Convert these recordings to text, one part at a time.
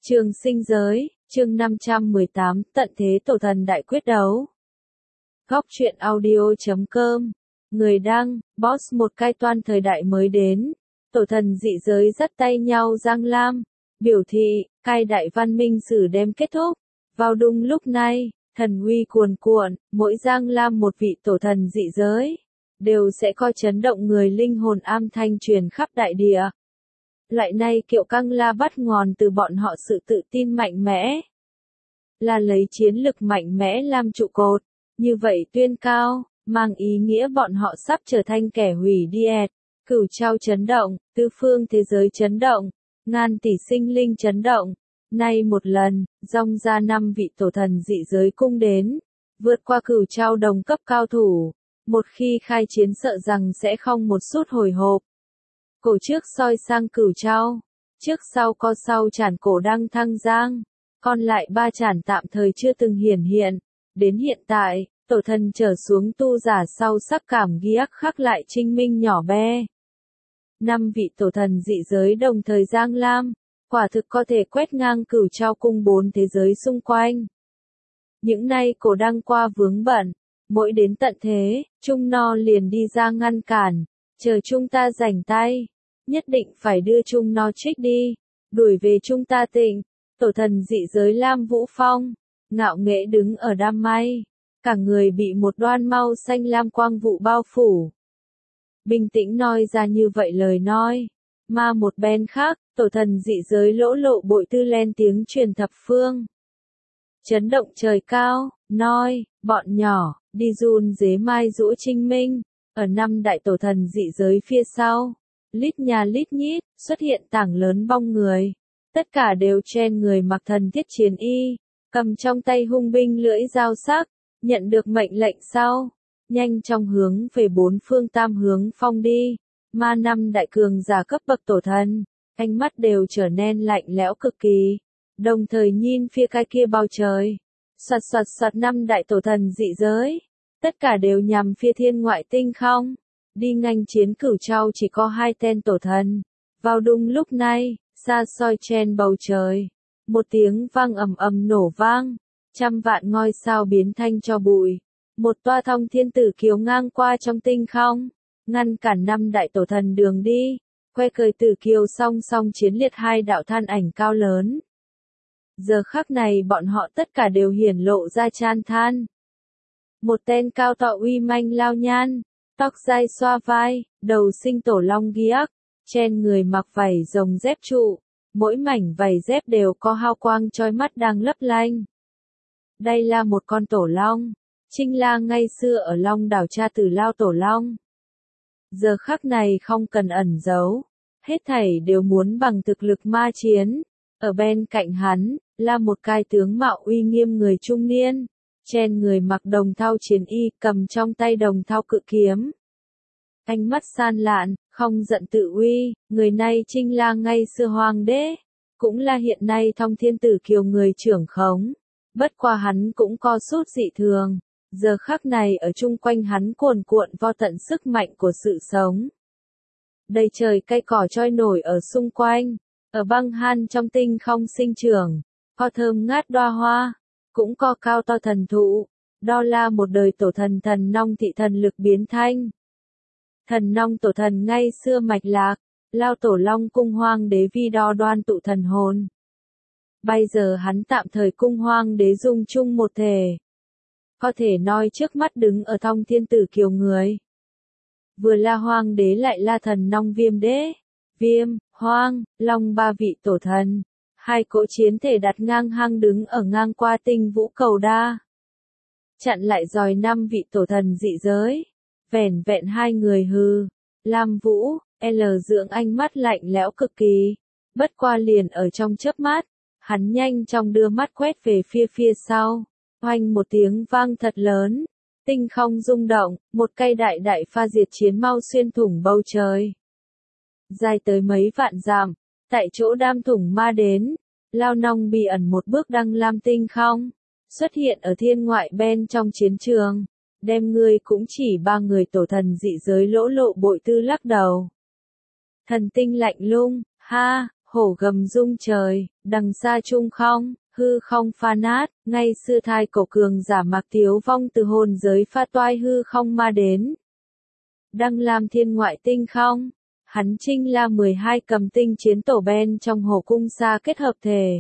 Trường sinh giới, chương 518, tận thế tổ thần đại quyết đấu. Góc truyện audio.com. Người đăng, boss một cai toan thời đại mới đến. Tổ thần dị giới dắt tay nhau giang lam. Biểu thị, cai đại văn minh sử đem kết thúc. Vào đúng lúc này, thần uy cuồn cuộn, mỗi giang lam một vị tổ thần dị giới. Đều sẽ coi chấn động người linh hồn am thanh truyền khắp đại địa. Loại này kiệu căng la bắt nguồn từ bọn họ sự tự tin mạnh mẽ. Là lấy chiến lực mạnh mẽ làm trụ cột, như vậy tuyên cao, mang ý nghĩa bọn họ sắp trở thành kẻ hủy diệt, cửu trao chấn động, tứ phương thế giới chấn động, ngàn tỷ sinh linh chấn động. Nay một lần, dòng ra 5 vị tổ thần dị giới cung đến, vượt qua cửu trao đồng cấp cao thủ, một khi khai chiến sợ rằng sẽ không một chút hồi hộp. Cổ trước soi sang cửu trao, trước sau co sau chản cổ đăng thăng giang, còn lại 3 chản tạm thời chưa từng hiển hiện. Đến hiện tại, tổ thần trở xuống tu giả sau sắc cảm ghi ác khắc lại trinh minh nhỏ bé. 5 vị tổ thần dị giới đồng thời giang lam, quả thực có thể quét ngang cửu trao cung 4 thế giới xung quanh. Những nay cổ đăng qua vướng bận, mỗi đến tận thế, Trung No liền đi ra ngăn cản, chờ chúng ta rảnh tay. Nhất định phải đưa Trung No trích đi, đuổi về chúng ta Tịnh. Tổ thần dị giới Lam Vũ Phong, ngạo nghễ đứng ở đám mây, cả người bị một đoan màu xanh lam quang vụ bao phủ. Bình tĩnh nói ra như vậy lời nói, mà một bên khác, tổ thần dị giới lỗ lộ bội tư len tiếng truyền thập phương. Chấn động trời cao, nói, bọn nhỏ, đi run dế mai rũ trinh minh, ở 5 đại tổ thần dị giới phía sau. Lít nhà lít nhít, xuất hiện tảng lớn bong người. Tất cả đều trên người mặc thần thiết chiến y, cầm trong tay hung binh lưỡi dao sắc, nhận được mệnh lệnh sau. Nhanh chóng hướng về 4 phương tam hướng phong đi, mà 5 đại cường giả cấp bậc tổ thần, ánh mắt đều trở nên lạnh lẽo cực kỳ. Đồng thời nhìn phía cái kia bao trời, soạt soạt soạt 5 đại tổ thần dị giới, tất cả đều nhằm phía thiên ngoại tinh không. Đi nghênh chiến cửu trao chỉ có 2 tên tổ thần. Vào đúng lúc này, xa xôi trên bầu trời, một tiếng vang ầm ầm nổ vang, trăm vạn ngôi sao biến thành tro bụi. Một toa thông thiên tử kiều ngang qua trong tinh không, ngăn cản 5 đại tổ thần đường đi, que cười tử kiều song song chiến liệt 2 đạo than ảnh cao lớn. Giờ khắc này bọn họ tất cả đều hiển lộ ra chan than. Một tên cao to uy manh lao nhan, tóc dai xoa vai, đầu sinh tổ long ghiếc, trên người mặc vảy rồng dép trụ, mỗi mảnh vảy dép đều có hào quang chói mắt đang lấp lánh. Đây là một con tổ long, Trinh La ngày xưa ở Long đảo cha tử lao tổ long. Giờ khắc này không cần ẩn giấu, hết thảy đều muốn bằng thực lực ma chiến. Ở bên cạnh hắn, là một cai tướng mạo uy nghiêm người trung niên. Trên người mặc đồng thau chiến y, cầm trong tay đồng thau cự kiếm. Ánh mắt san lạn, không giận tự uy, người này Trinh La ngày xưa hoàng đế, cũng là hiện nay thông thiên tử kiều người trưởng khống. Bất qua hắn cũng có chút dị thường, giờ khắc này ở chung quanh hắn cuồn cuộn vô tận sức mạnh của sự sống. Đầy trời cây cỏ trôi nổi ở xung quanh, ở băng han trong tinh không sinh trưởng, có thơm ngát đóa hoa. Cũng có cao to thần thụ, đó là một đời tổ thần thần nong thị thần lực biến thanh. Thần nong tổ thần ngay xưa mạch lạc, lao tổ long cung hoang đế vi đo đoan tụ thần hồn. Bây giờ hắn tạm thời cung hoang đế dung chung một thể. Có thể nói trước mắt đứng ở thông thiên tử kiều người. Vừa là hoang đế lại là thần nong viêm đế, viêm, hoang, long 3 vị tổ thần. 2 cỗ chiến thể đặt ngang hang đứng ở ngang qua tinh vũ cầu đa. Chặn lại dòi 5 vị tổ thần dị giới. Vẻn vẹn 2 người hư. Lam Vũ, L dưỡng ánh mắt lạnh lẽo cực kỳ. Bất qua liền ở trong chớp mắt. Hắn nhanh chóng đưa mắt quét về phía sau. Oanh một tiếng vang thật lớn. Tinh không rung động, một cây đại đại pha diệt chiến mau xuyên thủng bầu trời. Dài tới mấy vạn dặm. Tại chỗ đam thủng ma đến, lao nong bị ẩn một bước đăng lam tinh không, xuất hiện ở thiên ngoại bên trong chiến trường, đem người cũng chỉ 3 người tổ thần dị giới lỗ lộ bội tư lắc đầu. Thần tinh lạnh lung, ha, hổ gầm rung trời, đằng xa trung không, hư không pha nát, ngay xưa thai cổ cường giả Mạc Tiếu Vong từ hồn giới pha toai hư không ma đến. Đăng Lam thiên ngoại tinh không, hắn chinh là 12 cầm tinh chiến tổ ben trong hổ cung xa kết hợp thể.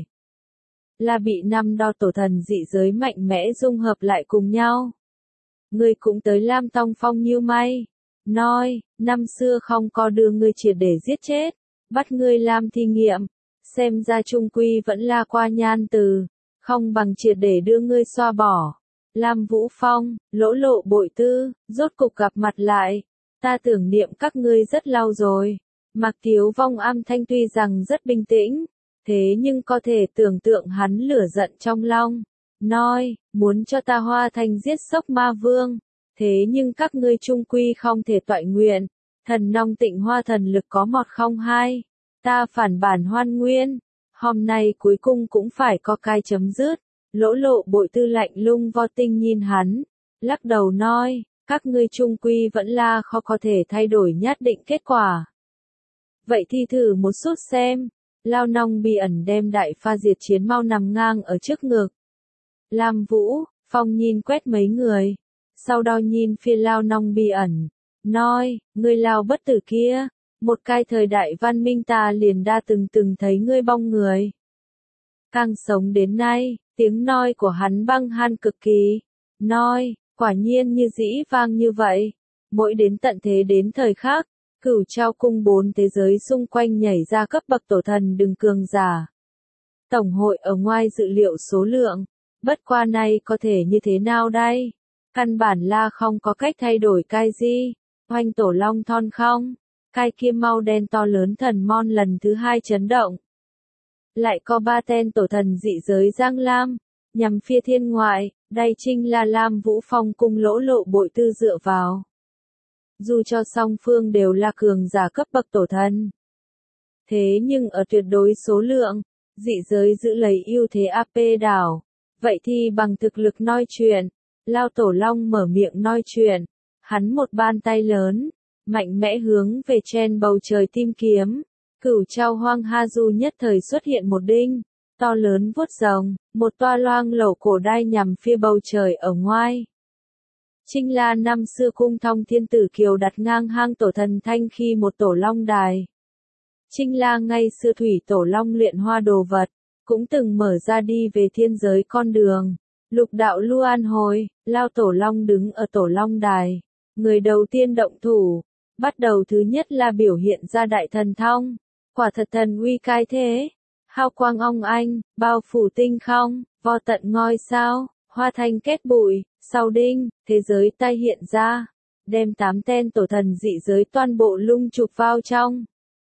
Là bị năm đo tổ thần dị giới mạnh mẽ dung hợp lại cùng nhau. Ngươi cũng tới Lam Tông Phong như may. Nói, năm xưa không có đưa ngươi triệt để giết chết, bắt ngươi làm thí nghiệm, xem ra trung quy vẫn là qua nhan từ, không bằng triệt để đưa ngươi xoa bỏ. Lam Vũ Phong, lỗ lộ bội tư, rốt cục gặp mặt lại, ta tưởng niệm các ngươi rất lâu rồi. Mạc Tiếu Vong âm thanh tuy rằng rất bình tĩnh, thế nhưng có thể tưởng tượng hắn lửa giận trong lòng. Nói, muốn cho ta hóa thành giết sốc ma vương. Thế nhưng các ngươi trung quy không thể toại nguyện. Thần nong tịnh hoa thần lực có 102. Ta phản bản hoan nguyên. Hôm nay cuối cùng cũng phải có cái chấm dứt. Lỗ lộ bội tư lạnh lung vo tinh nhìn hắn. Lắc đầu nói, các ngươi trung quy vẫn là khó có thể thay đổi nhất định kết quả. Vậy thì thử một chút xem. Lao Nong Bi ẩn đem đại pha diệt chiến mau nằm ngang ở trước ngực. Lam Vũ, Phong nhìn quét mấy người. Sau đó nhìn phía Lao Nong Bi ẩn. Nói, ngươi Lao bất tử kia. Một cái thời đại văn minh ta liền đã từng thấy ngươi bong người. Càng sống đến nay, tiếng nói của hắn băng han cực kỳ. Nói, quả nhiên như dĩ vang như vậy. Mỗi đến tận thế đến thời khác. Cửu trao cung 4 thế giới xung quanh nhảy ra cấp bậc tổ thần đừng cường giả. Tổng hội ở ngoài dự liệu số lượng. Bất qua này có thể như thế nào đây? Căn bản là không có cách thay đổi cái gì. Hoành tổ long thon không? Cái kia mau đen to lớn thần mon lần thứ 2 chấn động. Lại có 3 tên tổ thần dị giới Giang Lam. Nhằm phía thiên ngoại, đây chính là Lam Vũ Phong cung lỗ lộ bội tư dựa vào. Dù cho song phương đều là cường giả cấp bậc tổ thần. Thế nhưng ở tuyệt đối số lượng, dị giới giữ lấy ưu thế AP đảo. Vậy thì bằng thực lực nói chuyện, Lao Tổ Long mở miệng nói chuyện. Hắn một bàn tay lớn, mạnh mẽ hướng về trên bầu trời tìm kiếm. Cửu trao hoang ha du nhất thời xuất hiện một đinh, to lớn vuốt rồng, một toa loang lẩu cổ đai nhằm phía bầu trời ở ngoài. Trinh La năm xưa cung thông thiên tử kiều đặt ngang hang tổ thần thanh khi một tổ long đài. Trinh La ngay xưa thủy tổ long luyện hoa đồ vật, cũng từng mở ra đi về thiên giới con đường. Lục đạo Luan hồi, Lao Tổ Long đứng ở tổ long đài. Người đầu tiên động thủ, bắt đầu thứ nhất là biểu hiện ra đại thần thông. Quả thật thần uy cai thế. Hào quang ong anh, bao phủ tinh không, vo tận ngôi sao, hoa thanh kết bụi. Sau đinh, thế giới tai hiện ra, đem 8 tên tổ thần dị giới toàn bộ lung chụp vào trong.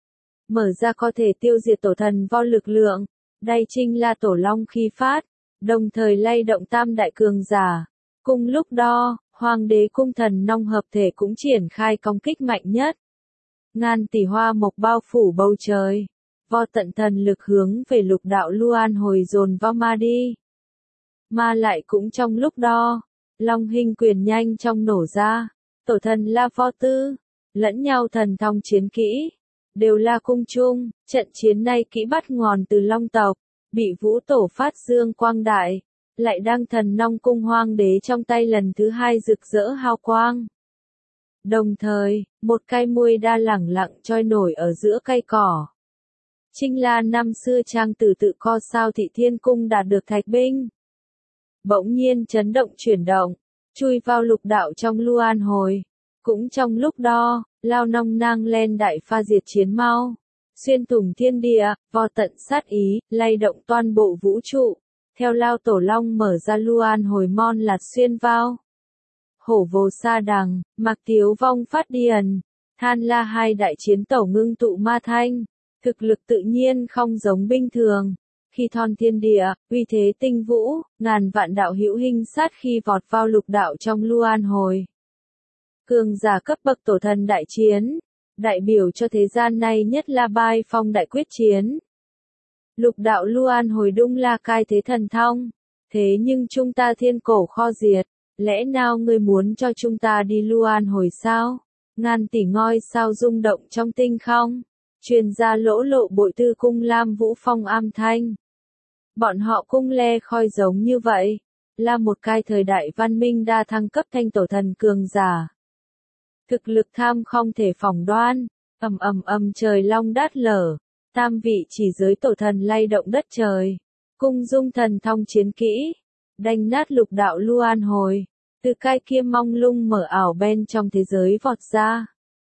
Mở ra có thể tiêu diệt tổ thần vo lực lượng, đây chính là tổ long khi phát, đồng thời lay động tam đại cường giả. Cùng lúc đó, hoàng đế cung thần nong hợp thể cũng triển khai công kích mạnh nhất. Ngàn tỷ hoa mộc bao phủ bầu trời, vo tận thần lực hướng về lục đạo Luan hồi dồn vào ma đi. Mà lại cũng trong lúc đó, long hình quyền nhanh trong nổ ra, tổ thần La Vo Tư, lẫn nhau thần thông chiến kỹ, đều là cung chung, trận chiến này kỹ bắt ngòn từ long tộc, bị vũ tổ phát dương quang đại, lại đang thần nong cung hoang đế trong tay lần thứ 2 rực rỡ hào quang. Đồng thời, một cây muôi đa lẳng lặng trôi nổi ở giữa cây cỏ. Trinh La năm xưa trang tử tự co sao thị thiên cung đạt được thạch binh. Bỗng nhiên chấn động chuyển động, chui vào lục đạo trong Luan hồi. Cũng trong lúc đó, Lao Nong nang lên đại pha diệt chiến mau. Xuyên thủng thiên địa, vo tận sát ý, lay động toàn bộ vũ trụ. Theo Lao Tổ Long mở ra Luan hồi mon lạt xuyên vào. Hổ vô sa đằng, Mạc Tiếu Vong phát điền. Than La hai đại chiến tổ ngưng tụ ma thanh. Thực lực tự nhiên không giống bình thường. Khi thon thiên địa, uy thế tinh vũ, ngàn vạn đạo hữu hình sát khi vọt vào lục đạo trong Luan hồi. Cường giả cấp bậc tổ thần đại chiến, đại biểu cho thế gian này nhất là Bai Phong đại quyết chiến. Lục đạo Luan hồi đung là cai thế thần thông, thế nhưng chúng ta thiên cổ kho diệt, lẽ nào ngươi muốn cho chúng ta đi Luan hồi sao? Ngàn tỷ ngôi sao rung động trong tinh không? Truyền gia lỗ lộ bội tư cung Lam Vũ Phong am thanh. Bọn họ cung le khoi giống như vậy, là một cái thời đại văn minh đa thăng cấp thanh tổ thần cường giả. Thực lực tham không thể phỏng đoan, trời long đát lở, tam vị chỉ giới tổ thần lay động đất trời, cung dung thần thông chiến kỹ, đánh nát lục đạo luan hồi, từ cái kia mong lung mở ảo bên trong thế giới vọt ra.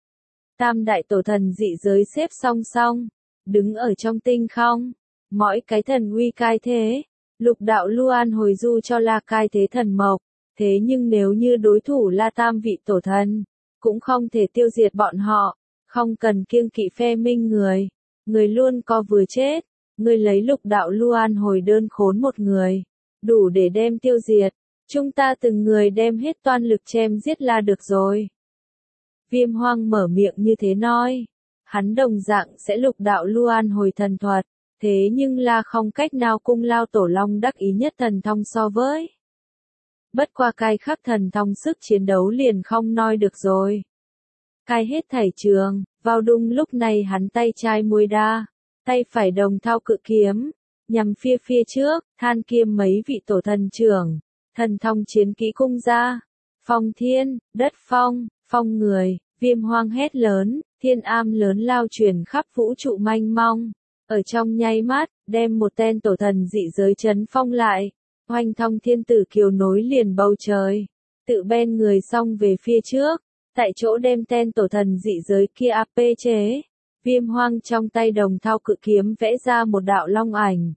Tam đại tổ thần dị giới xếp song song, đứng ở trong tinh không, mỗi cái thần uy cai thế, lục đạo luan hồi du cho là cai thế thần mộc, thế nhưng nếu như đối thủ là tam vị tổ thần, cũng không thể tiêu diệt bọn họ, không cần kiêng kỵ phe minh người luôn có vừa chết, người lấy lục đạo luan hồi đơn khốn một người, đủ để đem tiêu diệt, chúng ta từng người đem hết toan lực chém giết là được rồi. Viêm Hoang mở miệng như thế nói, hắn đồng dạng sẽ lục đạo luan hồi thần thuật, thế nhưng là không cách nào cung lao tổ long đắc ý nhất thần thông so với. Bất qua cái khắc thần thông sức chiến đấu liền không nói được rồi. Cai hết thảy trường, vào đúng lúc này hắn tay trái muôi đa, tay phải đồng thao cự kiếm, nhằm phía trước, than kiêm mấy vị tổ thần trưởng, thần thông chiến kỹ cung ra, phong thiên, đất phong, phong người, Viêm Hoang hét lớn, thiên am lớn lao truyền khắp vũ trụ manh mong, ở trong nháy mắt, đem một tên tổ thần dị giới chấn phong lại, hoành thông thiên tử kiều nối liền bầu trời, tự bên người xong về phía trước, tại chỗ đem tên tổ thần dị giới kia áp chế, Viêm Hoang trong tay đồng thao cự kiếm vẽ ra một đạo long ảnh.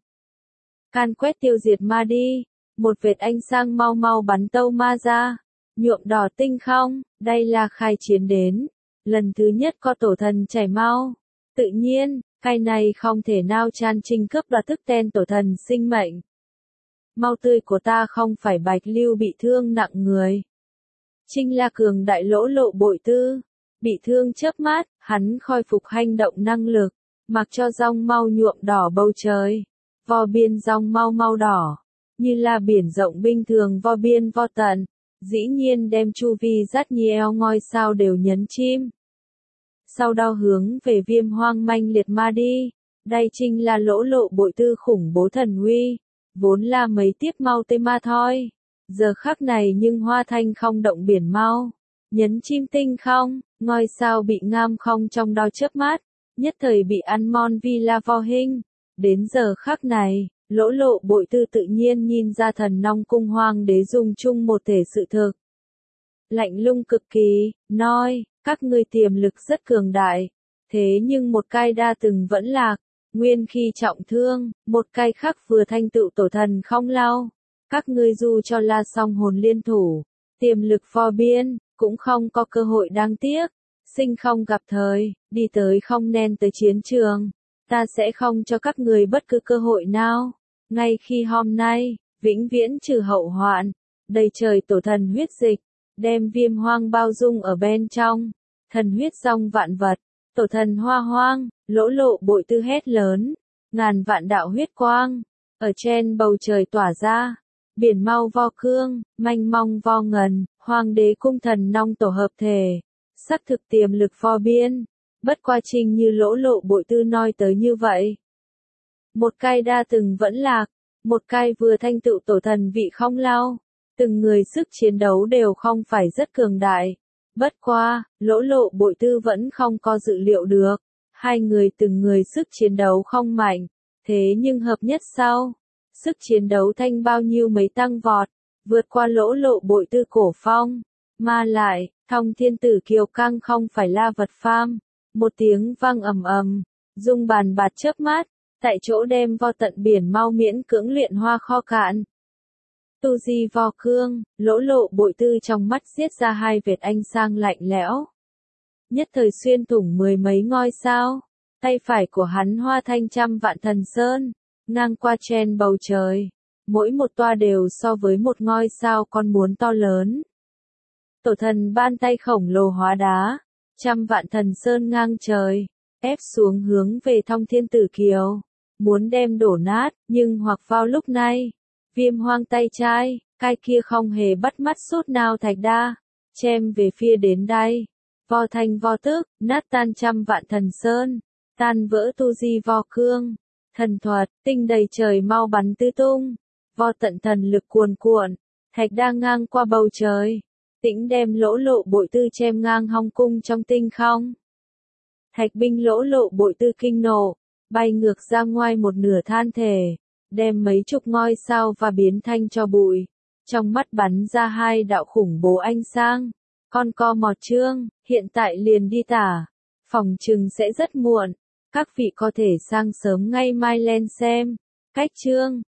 Can quét tiêu diệt ma đi, một vệt ánh sáng mau mau bắn tâu ma ra, nhuộm đỏ tinh không, đây là khai chiến đến, lần thứ nhất có tổ thần chảy mau, tự nhiên, cái này không thể nào chan trinh cướp đoạt thức tên tổ thần sinh mệnh. Mau tươi của ta không phải bạch lưu bị thương nặng người. Trinh là cường đại lỗ lộ bội tư, bị thương chớp mắt, hắn khôi phục hành động năng lực, mặc cho rong mau nhuộm đỏ bầu trời, vo biên rong mau mau đỏ, như là biển rộng bình thường vo biên vo tận, dĩ nhiên đem chu vi rất nhiều ngôi sao đều nhấn chim. Sau đó hướng về Viêm Hoang manh liệt ma đi, đây chính là lỗ lộ bội tư khủng bố thần uy, vốn là mấy tiếp mau tê ma thôi. Giờ khắc này nhưng hoa thanh không động biển mau, nhấn chim tinh không, ngôi sao bị ngam không trong đau chớp mắt, nhất thời bị ăn mon vi la vo hình. Đến giờ khắc này, lỗ lộ bội tư tự nhiên nhìn ra thần nong cung hoang đế dùng chung một thể sự thực. Lạnh lung cực kỳ, nói, các ngươi tiềm lực rất cường đại, thế nhưng một cái đa từng vẫn lạc, nguyên khi trọng thương, một cái khác vừa thanh tựu tổ thần không lao. Các ngươi dù cho là song hồn liên thủ, tiềm lực phò biên, cũng không có cơ hội đáng tiếc, sinh không gặp thời, đi tới không nên tới chiến trường, ta sẽ không cho các người bất cứ cơ hội nào, ngay khi hôm nay, vĩnh viễn trừ hậu hoạn, đầy trời tổ thần huyết dịch, đem Viêm Hoang bao dung ở bên trong, thần huyết rong vạn vật, tổ thần hoa hoang, lỗ lộ bội tư hét lớn, ngàn vạn đạo huyết quang, ở trên bầu trời tỏa ra. Biển mau vo cương, manh mong vo ngần, hoàng đế cung thần nong tổ hợp thể, sắc thực tiềm lực vo biên, bất qua trình như lỗ lộ bội tư nói tới như vậy. Một cái đa từng vẫn lạc, một cái vừa thanh tựu tổ thần vị không lao, từng người sức chiến đấu đều không phải rất cường đại. Bất qua, lỗ lộ bội tư vẫn không có dự liệu được, hai người từng người sức chiến đấu không mạnh, thế nhưng hợp nhất sau. Sức chiến đấu thanh bao nhiêu mấy tăng vọt, vượt qua lỗ lộ bội tư cổ phong, mà lại, thông thiên tử kiều căng không phải là vật phàm, một tiếng vang ầm, dung bàn bạt chớp mắt, tại chỗ đem vo tận biển mau miễn cưỡng luyện hoa kho cạn. Tu di vo cương, lỗ lộ bội tư trong mắt xiết ra hai vệt ánh sang lạnh lẽo. Nhất thời xuyên thủng mười mấy ngôi sao, tay phải của hắn hoa thanh trăm vạn thần sơn. Ngang qua trên bầu trời, mỗi một toa đều so với một ngôi sao còn muốn to lớn. Tổ thần ban tay khổng lồ hóa đá, trăm vạn thần sơn ngang trời, ép xuống hướng về thông thiên tử kiều, muốn đem đổ nát, nhưng hoặc vào lúc này, Viêm Hoang tay trái, cái kia không hề bắt mắt sút nào thạch đa, chém về phía đến đây, vo thanh vo tức, nát tan trăm vạn thần sơn. tan vỡ tu di vo cương, thần thuật, tinh đầy trời mau bắn tứ tung, vo tận thần lực cuồn cuộn, thạch đang ngang qua bầu trời, tĩnh đem lỗ lộ bội tư chém ngang hong cung trong tinh không. Thạch binh lỗ lộ bội tư kinh nộ, bay ngược ra ngoài một nửa than thể, đem mấy chục ngôi sao và biến thanh cho bụi, trong mắt bắn ra hai đạo khủng bố ánh sáng. Con co mọt trương, hiện tại liền đi tả, phòng chừng sẽ rất muộn, các vị có thể sang sớm ngay mai lên xem. Cách chương